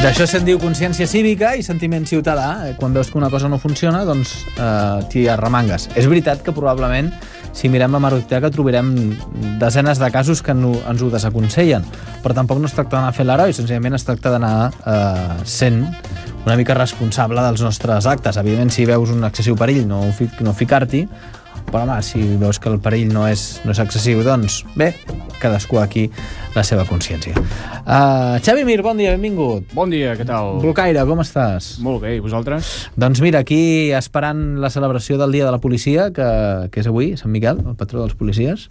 D'això se'n diu consciència cívica i sentiment ciutadà. Quan veus que una cosa no funciona, doncs t'hi arremangues. És veritat que probablement, si mirem l'hemeroteca, trobarem desenes de casos que ens ho desaconsellen, però tampoc no es tracta d'anar a fer l'heroi, senzillament es tracta d'anar sent una mica responsable dels nostres actes. Evidentment, si veus un excessiu perill, no ficar-t'hi, però home, si veus que el perill no és excessiu, doncs bé, cadascú aquí la seva consciència. Xavi Mir, bon dia, benvingut. Bon dia, què tal? Blocaire, com estàs? Molt bé, i vosaltres? Doncs mira, aquí esperant la celebració del Dia de la Policia, que és avui, Sant Miquel, el patró dels policies,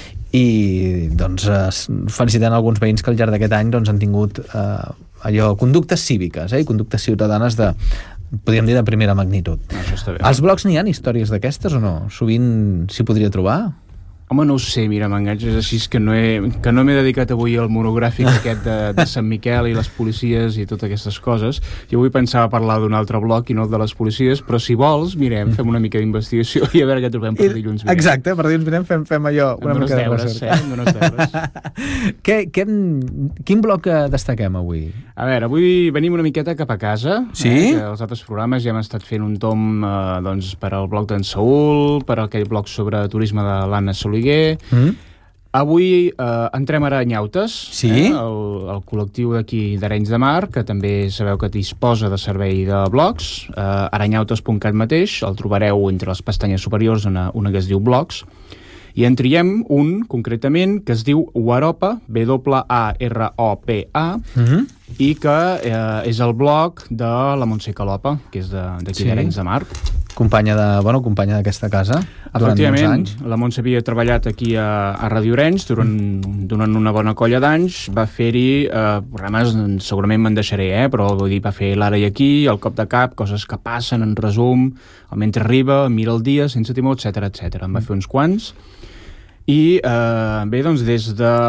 i doncs felicitant alguns veïns que al llarg d'aquest any doncs, han tingut conductes cíviques i conductes ciutadanes podríem dir de primera magnitud. Això està bé. Als blogs n'hi ha històries d'aquestes o no? Sovint s'hi podria trobar? Home, no ho sé, mira, m'enganxes així que no m'he dedicat avui al monogràfic aquest de Sant Miquel i les policies i totes aquestes coses. Jo avui pensava parlar d'un altre bloc i no el de les policies, però si vols, mirem, fem una mica d'investigació i a veure què trobem per dilluns vinent. Exacte, per dilluns vinent fem allò, una mica de recerca. Em dones deures. Quin bloc destaquem avui? A veure, avui venim una miqueta cap a casa. Sí? Que els altres programes ja hem estat fent un tom doncs, per al bloc d'en Saúl, per aquell bloc sobre turisme de l'Anna Soliguer. Avui entrem a Aranyautes, el col·lectiu d'aquí d'Arenys de Mar, que també sabeu que disposa de servei de blogs, aranyautes.cat mateix, el trobareu entre les pestanyes superiors una que es diu blogs, i en triem un, concretament, que es diu Waropa, WAROPA, i que és el blog de la Montse Calopa, que és d'aquí d'Arenys de Mar. Companya d'aquesta casa. Efectivament, la Montse havia treballat aquí a Ràdio Arenys durant una bona colla d'anys. Va fer-hi programes, segurament me'n deixaré, però vull dir, va fer l'Ara i aquí, el Cop de Cap, coses que passen, en resum, el Mentre arriba, Mira el dia, Sense timó, etc. En va fer uns quants. I bé, doncs des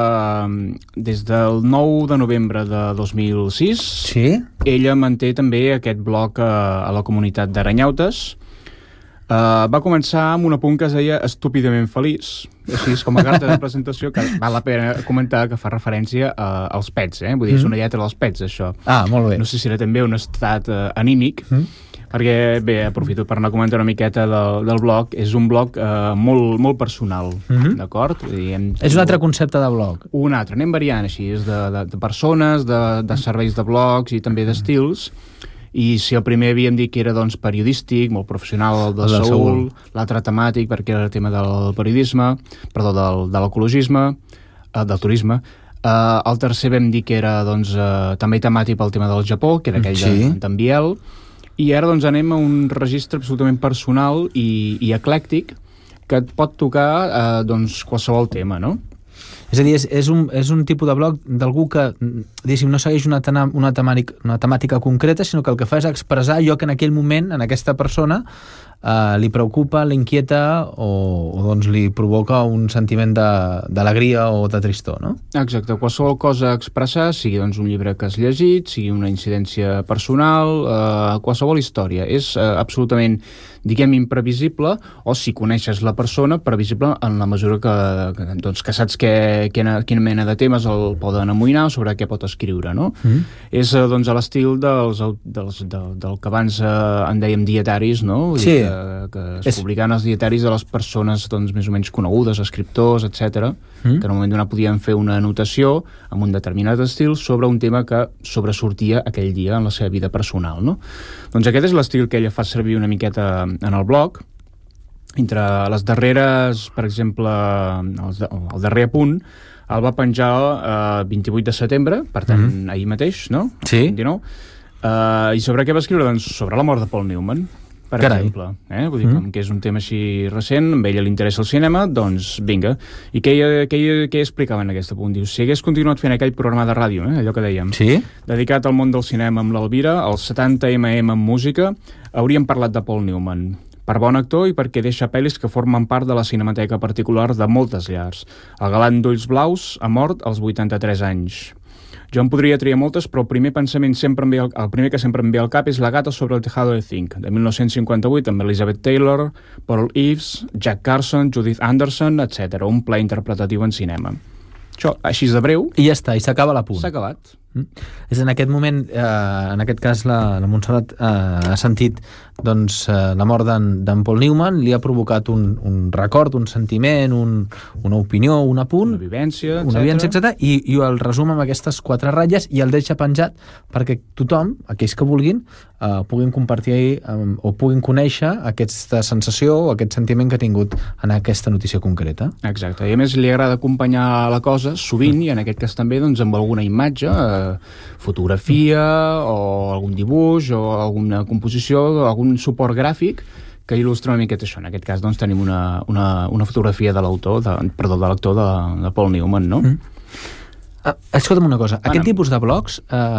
del 9 de novembre de 2006 ella manté també aquest blog a la comunitat d'Aranyautes. Va començar amb un apunt que es deia estúpidament feliç, així com a carta de presentació, que val la pena comentar que fa referència als pets, vull dir, és una lletra dels pets, això. Molt bé. No sé si era també un estat anímic, perquè, bé, aprofito per anar a comentar una miqueta del blog. És un blog molt personal, d'acord? És un altre concepte de blog. Un altre, anem variant així, és de persones, de serveis de blogs i també d'estils. I si el primer havíem dit que era doncs, periodístic, molt professional, el del Saúl, l'altre temàtic, perquè era el tema del periodisme, perdó, de l'ecologisme, del turisme. El tercer vam dir que era doncs, també temàtic pel tema del Japó, que era aquell d'en Biel. I ara doncs, anem a un registre absolutament personal i eclèctic que et pot tocar doncs, qualsevol tema, no? És a dir, és un tipus de blog d'algú que, diguéssim, no segueix una temàtica concreta, sinó que el que fa és expressar allò que en aquell moment, en aquesta persona, li preocupa, l'inquieta o doncs li provoca un sentiment d'alegria o de tristor, no? Exacte, qualsevol cosa a expressar, sigui doncs un llibre que has llegit, sigui una incidència personal, qualsevol història. És absolutament, diguem, imprevisible, o si coneixes la persona, previsible en la mesura que saps quina mena de temes el poden amoïnar o sobre què pot escriure, no? És doncs a l'estil del que abans en dèiem dietaris, no? Sí. Que es publicaven els dietaris de les persones doncs, més o menys conegudes, escriptors, etc. Que en un moment donat podien fer una anotació amb un determinat estil sobre un tema que sobresortia aquell dia en la seva vida personal, no? Doncs aquest és l'estil que ella fa servir una miqueta en el blog. Entre les darreres, per exemple, el darrer apunt, el va penjar el 28 de setembre, per tant, ahir mateix, no? Sí. 29. I sobre què va escriure? Doncs sobre la mort de Paul Newman, per exemple. Vull dir, com que és un tema així recent, amb ella li interessa el cinema, doncs vinga. I què explicava en aquest punt? Diu, si hagués continuat fent aquell programa de ràdio, allò que dèiem, dedicat al món del cinema amb l'Elvira, els 70 en música, hauríem parlat de Paul Newman. Per bon actor i perquè deixa pel·lis que formen part de la cinemateca particular de moltes llars. El galant d'ulls blaus ha mort als 83 anys. Jo en podria triar moltes, però el primer que sempre em ve al cap és La gata sobre el tejado de zinc, de 1958, amb Elizabeth Taylor, Paul Eves, Jack Carson, Judith Anderson, etc. Un ple interpretatiu en cinema. Això, així de breu... I ja està, i s'acaba l'apunt. S'ha acabat. És en aquest moment, en aquest cas la Montserrat ha sentit doncs, la mort d'en Paul Newman, li ha provocat un record, un sentiment, una opinió, un apunt, una vivència, etc. I el resum amb aquestes 4 ratlles i el deixa penjat perquè tothom, aquells que vulguin, puguin compartir o puguin conèixer aquesta sensació o aquest sentiment que ha tingut en aquesta notícia concreta. Exacte, i a més li agrada acompanyar la cosa sovint, i en aquest cas també doncs, amb alguna imatge, fotografia o algun dibuix o alguna composició o algun suport gràfic que il·lustra una miqueta això. En aquest cas doncs, tenim una fotografia de l'autor, de l'actor de Paul Newman, no? Escolta'm una cosa, aquest tipus de blogs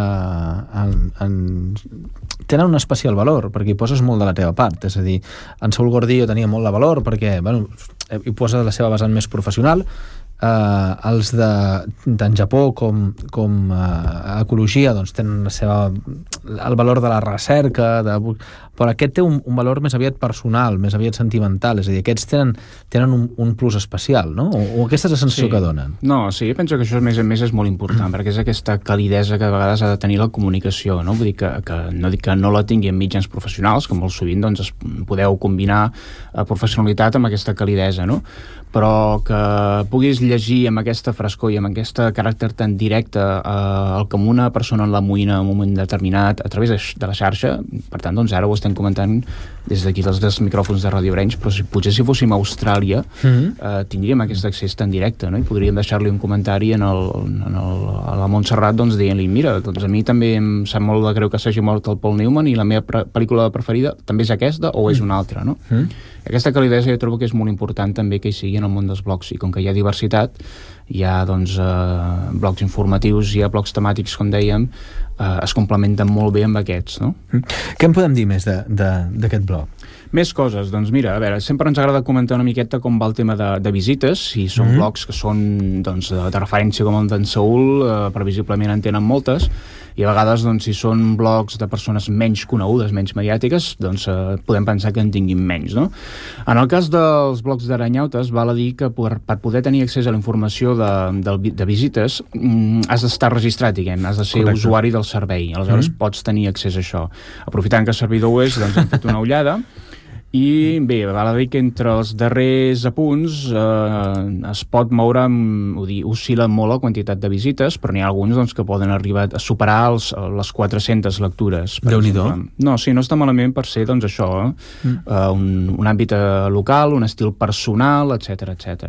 tenen un especial valor perquè hi poses molt de la teva part, és a dir, en Saúl Gordillo tenia molt de valor perquè hi posa la seva vessant més professional. Els d'en Japó com ecologia doncs tenen el valor de la recerca, però aquest té un valor més aviat personal, més aviat sentimental, és a dir, aquests tenen un plus especial, no? O aquesta és la sensació que donen. No, sí, penso que això a més és molt important, perquè és aquesta calidesa que a vegades ha de tenir la comunicació, no? Vull dir que no dic que no la tingui en mitjans professionals, que molt sovint doncs, podeu combinar professionalitat amb aquesta calidesa, no? Però que puguis llegir amb aquesta frescor i amb aquest caràcter tan directe el que una persona l'amoïna en un moment determinat a través de la xarxa. Per tant, doncs ara ho estem comentant des d'aquí dels micròfons de Ràdio Arenys, però potser si fóssim a Austràlia tindríem aquest accés tan directe, no? I podríem deixar-li un comentari a la Montserrat doncs, dient-li, mira, doncs a mi també em sap molt de greu que s'hagi mort el Paul Newman i la meva pel·lícula preferida també és aquesta o és una altra, no? Aquesta calidesa jo trobo que és molt important també que hi sigui en el món dels blogs, i com que hi ha diversitat, hi ha doncs, blogs informatius, hi ha blogs temàtics, com dèiem, es complementen molt bé amb aquests, no? Què en podem dir més d'aquest blog? Més coses, doncs mira, a veure, sempre ens agrada comentar una miqueta com va el tema de visites, si són blogs que són doncs, de referència com el d'en Saúl, previsiblement en tenen moltes, i a vegades doncs, si són blogs de persones menys conegudes, menys mediàtiques, doncs podem pensar que en tinguin menys, no? En el cas dels blogs d'Aranyautes, val a dir que per poder tenir accés a la informació de visites has d'estar registrat, diguem, has de ser usuari del servei, aleshores pots tenir accés a això. Aprofitant que el servidor ho és, doncs hem fet una ullada, i bé, val a dir que entre els darrers apunts es pot moure, oscil·la molt la quantitat de visites, però n'hi ha alguns doncs, que poden arribar a superar les 400 lectures. Déu-n'hi-do. No, sí, no està malament per ser doncs, això, un àmbit local, un estil personal, etc.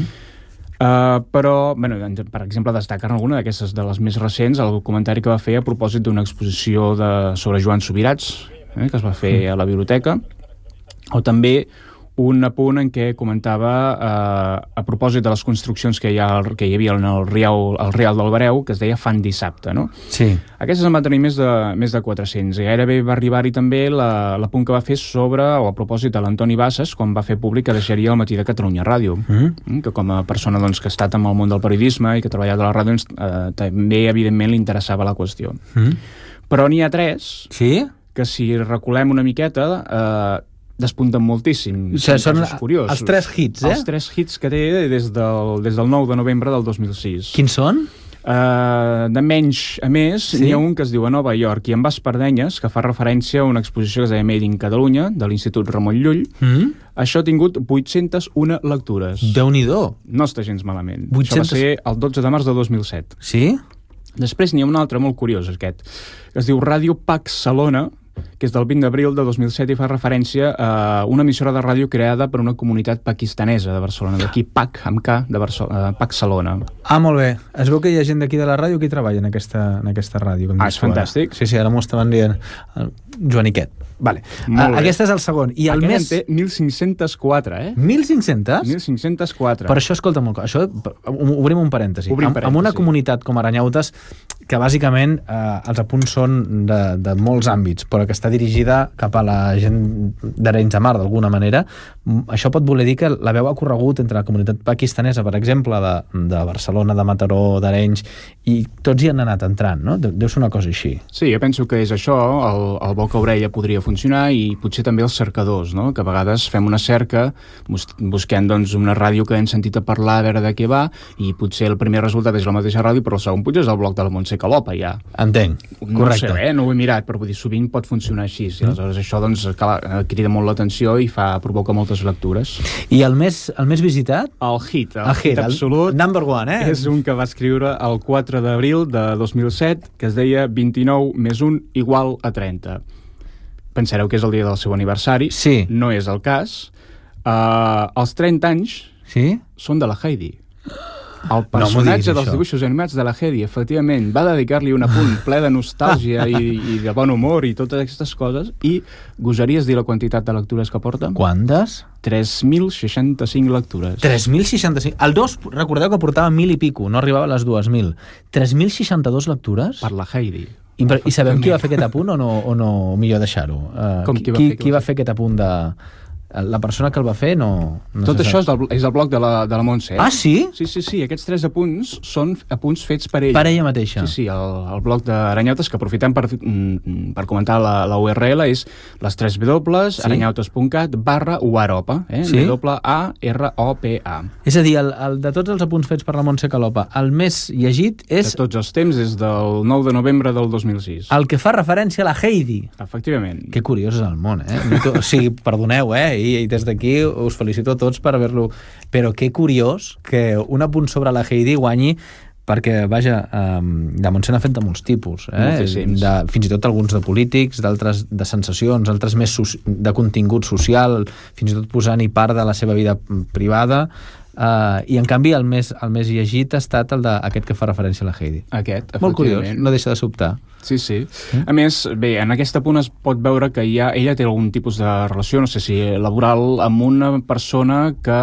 Però, bueno, per exemple, destaquen alguna d'aquestes de les més recents, el comentari que va fer a propòsit d'una exposició sobre Joan Subirats, que es va fer a la biblioteca, o també un apunt en què comentava a propòsit de les construccions que hi havia en el Rial del Bareu, que es deia Fan Dissabte, no? Sí. Aquestes en van tenir més de 400, i gairebé va arribar-hi també l'apunt que va fer a propòsit de l'Antoni Bassas, quan va fer públic que deixaria el Matí de Catalunya Ràdio, que com a persona doncs, que ha estat amb el món del periodisme i que ha treballat a la ràdio, també evidentment li interessava la qüestió. Però n'hi ha 3 que si reculem una miqueta despunten moltíssim. O sigui, són els 3 hits, Els 3 hits que té des del 9 de novembre del 2006. Quins són? De menys a més, n'hi ha un que es diu A Nova York i en Bas Pardenyes, que fa referència a una exposició que es deia Made in Catalunya, de l'Institut Ramon Llull. Això ha tingut 801 lectures. Déu-n'hi-do. No està gens malament. 800... Això va ser el 12 de març de 2007. Sí? Després n'hi ha un altre molt curiós, aquest, que es diu Ràdio Pax Salona, que és del 20 d'abril de 2007 i fa referència a una emissora de ràdio creada per una comunitat pakistanesa de Barcelona, d'aquí PAC, amb K, de PAC Salona. Molt bé. Es veu que hi ha gent d'aquí de la ràdio que hi treballa en aquesta ràdio. És fantàstic. Sí, ara m'ho estaven dient Joaniquet. Vale. Aquest és el segon. I el aquest en té 1.504, 1.500? 1.504. Per això, escolta, això, obrim un parèntesi. Amb una comunitat com Aranyautes, que bàsicament els apunts són de molts àmbits, però que està està dirigida cap a la gent d'Arenys de Mar, d'alguna manera. Això pot voler dir que la veu ha corregut entre la comunitat pakistanesa, per exemple, de Barcelona, de Mataró, d'Arenys, i tots hi han anat entrant, no? Deu ser una cosa així. Sí, jo penso que és això, el boca-orella podria funcionar, i potser també els cercadors, no? Que a vegades fem una cerca, busquem doncs, una ràdio que hem sentit a parlar, a veure de què va, i potser el primer resultat és la mateixa ràdio, però el segon potser és el blog de la Montse Calopa, ja. Entenc, correcte. No sé, no ho he mirat, però vull dir, sovint pot funcionar així. Aleshores, això doncs, crida molt l'atenció i provoca moltes lectures. I el més visitat? El hit absolut. El number one, És un que va escriure el 4 d'abril de 2007, que es deia 29 més 1 igual a 30. Pensareu que és el dia del seu aniversari. Sí. No és el cas. Els 30 anys són de la Heidi. El personatge dels dibuixos animats de la Heidi, efectivament, va dedicar-li un apunt ple de nostàlgia i de bon humor i totes aquestes coses, i gosaries dir la quantitat de lectures que porta? Quantes? 3.065 lectures. 3.065? El 2, recordeu que portava 1.000 i pico, no arribava a les 2.000. 3.062 lectures? Per la Heidi. I sabem qui va fer aquest apunt o no millor deixar-ho? Qui va fer aquest apunt de... La persona que el va fer no tot això és el blog de la Montse. Ah, sí? Sí, aquests 3 apunts són apunts fets per ella. Per ella mateixa. Sí, el blog d'Aranyautes, que aprofitem per comentar la URL, és les 3 W, aranyautes.cat/Waropa, WAROPA. És a dir, de tots els apunts fets per la Montse Calopa, el més llegit és... De tots els temps, des del 9 de novembre del 2006. El que fa referència a la Heidi. Efectivament. Que curiós és el món, O sigui, perdoneu, i des d'aquí us felicito a tots per haver-lo... Però que curiós que un apunt sobre la Heidi guanyi, perquè, vaja, de Montse n'ha fet de molts tipus, fins i tot alguns de polítics, d'altres de sensacions, altres més de contingut social, fins i tot posant-hi part de la seva vida privada, i en canvi el més llegit ha estat aquest que fa referència a la Heidi. Aquest, molt curiós, no deixa de sobtar. Sí. A més, bé, en aquest apunt es pot veure que ella té algun tipus de relació, no sé si laboral, amb una persona que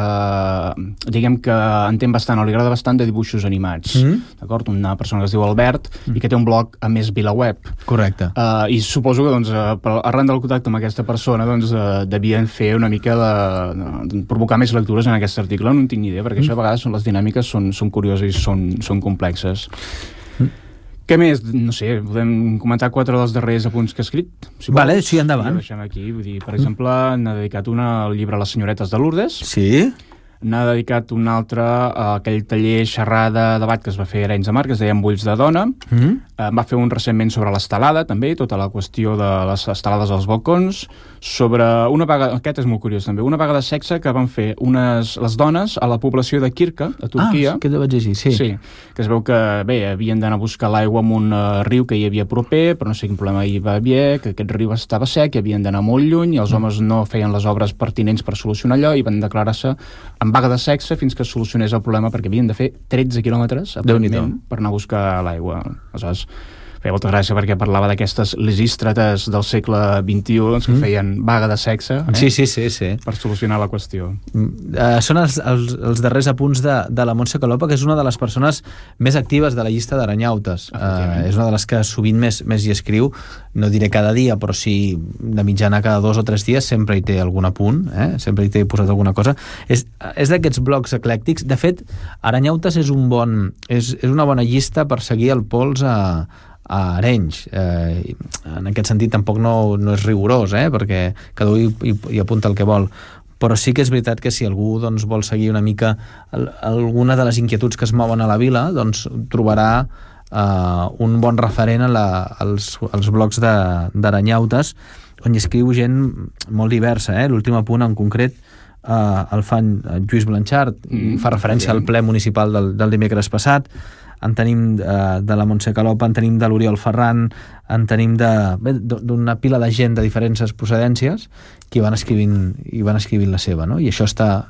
diguem que entén bastant, o li agrada bastant de dibuixos animats, d'acord? Una persona que es diu Albert i que té un blog a Més VilaWeb. Correcte. I suposo que doncs, arran del contacte amb aquesta persona doncs, devien fer una mica de provocar més lectures en aquest article, no en tinc ni idea, perquè això a vegades les dinàmiques són curioses i són complexes. Què més? No sé, podem comentar 4 dels darrers apunts que ha escrit? Vale, sí, endavant. Deixem aquí, vull dir, per exemple, n'ha dedicat una al llibre Les senyoretes de Lourdes. Sí. N'ha dedicat un altre a aquell taller xerrada debat que es va fer a Arenys de Mar, que es deia Embulls de dona. Va fer un recentment sobre l'estelada, també, tota la qüestió de les estelades als balcons, sobre una vaga, aquest és molt curiós també, una vaga de sexe que van fer les dones a la població de Kirka, a Turquia. Ah, que vaig llegir, sí. Sí, que es veu que, bé, havien d'anar a buscar l'aigua en un riu que hi havia proper, però no sé quin problema hi va haver, que aquest riu estava sec i havien d'anar molt lluny, i els homes no feien les obres pertinents per solucionar allò i van declarar-se en vaga de sexe fins que es solucionés el problema, perquè havien de fer 13 quilòmetres aparentment per anar a buscar l'aigua. Aleshores, feia molta gràcia perquè parlava d'aquestes lisístrates del segle XXI doncs, que feien vaga de sexe per solucionar la qüestió. Són els darrers apunts de la Montse Calopa, que és una de les persones més actives de la llista d'Aranyautes. És una de les que sovint més hi escriu, no diré cada dia, però sí de mitjana cada 2 o 3 dies sempre hi té algun apunt, sempre hi té posat alguna cosa. És d'aquests blogs eclèctics. De fet, Aranyautes és una bona llista per seguir el pols a Arenys. En aquest sentit tampoc no és rigorós, perquè cada un hi apunta el que vol, però sí que és veritat que si algú doncs, vol seguir una mica alguna de les inquietuds que es mouen a la vila, doncs trobarà un bon referent als blogs d'Aranyautes, on hi escriu gent molt diversa. L'últim apunt en concret el fan Lluís Blanchard, fa referència al ple municipal del dimecres passat. En tenim de la Montse Calopa, en tenim de l'Oriol Ferran, en tenim d'una pila de gent de diferents procedències que van escrivint la seva, no? I això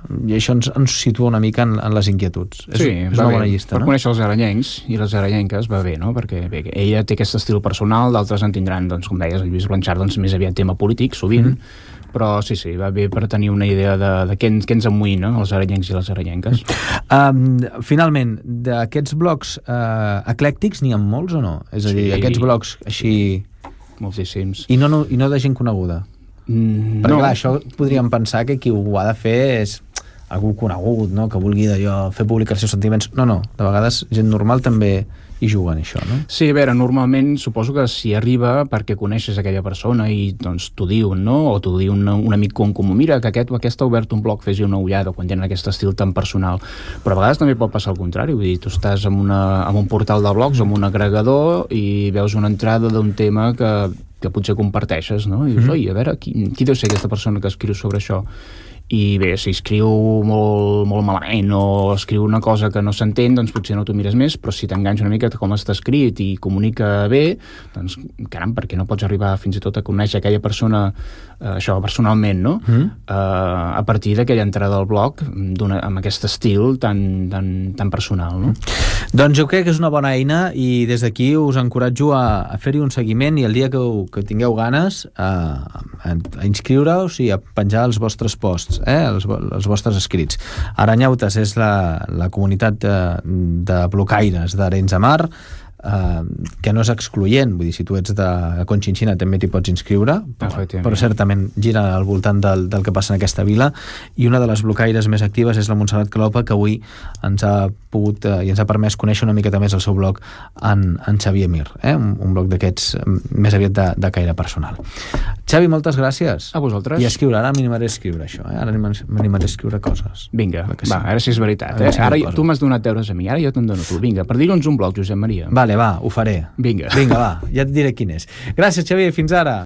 ens situa una mica en les inquietuds. És una bona llista, per conèixer els aranyencs i les aranyenques va bé, no? Perquè ella té aquest estil personal, d'altres en tindran, doncs, com deies, el Lluís Blanchard, doncs, més aviat tema polític, sovint, però sí, va bé per tenir una idea de què ens amoïna, els aranyencs i les aranyenques. Finalment, d'aquests blogs eclèctics n'hi ha molts o no? És a dir, aquests blogs així... moltíssims. I no de gent coneguda? Perquè clar, això podríem pensar que qui ho ha de fer és algú conegut, no? Que vulgui d'allò fer publicar els seus sentiments. No, de vegades gent normal també hi juga en això, no? Sí, a veure, normalment suposo que si arriba perquè coneixes aquella persona i doncs t'ho diuen, no? O t'ho diu un amic comú, mira, que aquest o aquesta ha obert un blog, fes-hi una ullada, quan tenen aquest estil tan personal. Però a vegades també pot passar el contrari, vull dir, tu estàs en un portal de blogs, en un agregador, i veus una entrada d'un tema que potser comparteixes, no? I dius, oi, a veure, qui deu ser aquesta persona que escriu sobre això? I bé, si escriu molt malament o escriu una cosa que no s'entén, doncs potser no t'ho mires més, però si t'enganxa una mica com està escrit i comunica bé, doncs caram, perquè no pots arribar fins i tot a conèixer aquella persona això personalment, no? A partir d'aquella entrada al blog amb aquest estil tan personal, no? Doncs jo crec que és una bona eina i des d'aquí us encoratjo a fer-hi un seguiment i el dia que tingueu ganes a inscriure-us i a penjar els vostres posts, els vostres escrits. Aranyautes és la comunitat de blocaires d'Arenys de Mar, que no és excloent, vull dir, si tu ets de Conchinchina també t'hi pots inscriure, però certament gira al voltant del que passa en aquesta vila, i una de les blocaires més actives és la Montserrat Calopa, que avui ens ha pogut i ens ha permès conèixer una miqueta més el seu blog en Xavier Mir, un blog d'aquests més aviat de caire personal. Xavi, moltes gràcies. A vosaltres. I a escriure, ara m'animaré a escriure això, ara m'animaré a escriure coses. Vinga, va, ara sí és veritat. Ara tu m'has donat deures a mi, ara jo te'n dono tu. Vinga, per dir-nos un blog, Josep Maria. Vale, va, ho faré. Vinga, va, ja et diré quin és. Gràcies, Xavier, fins ara.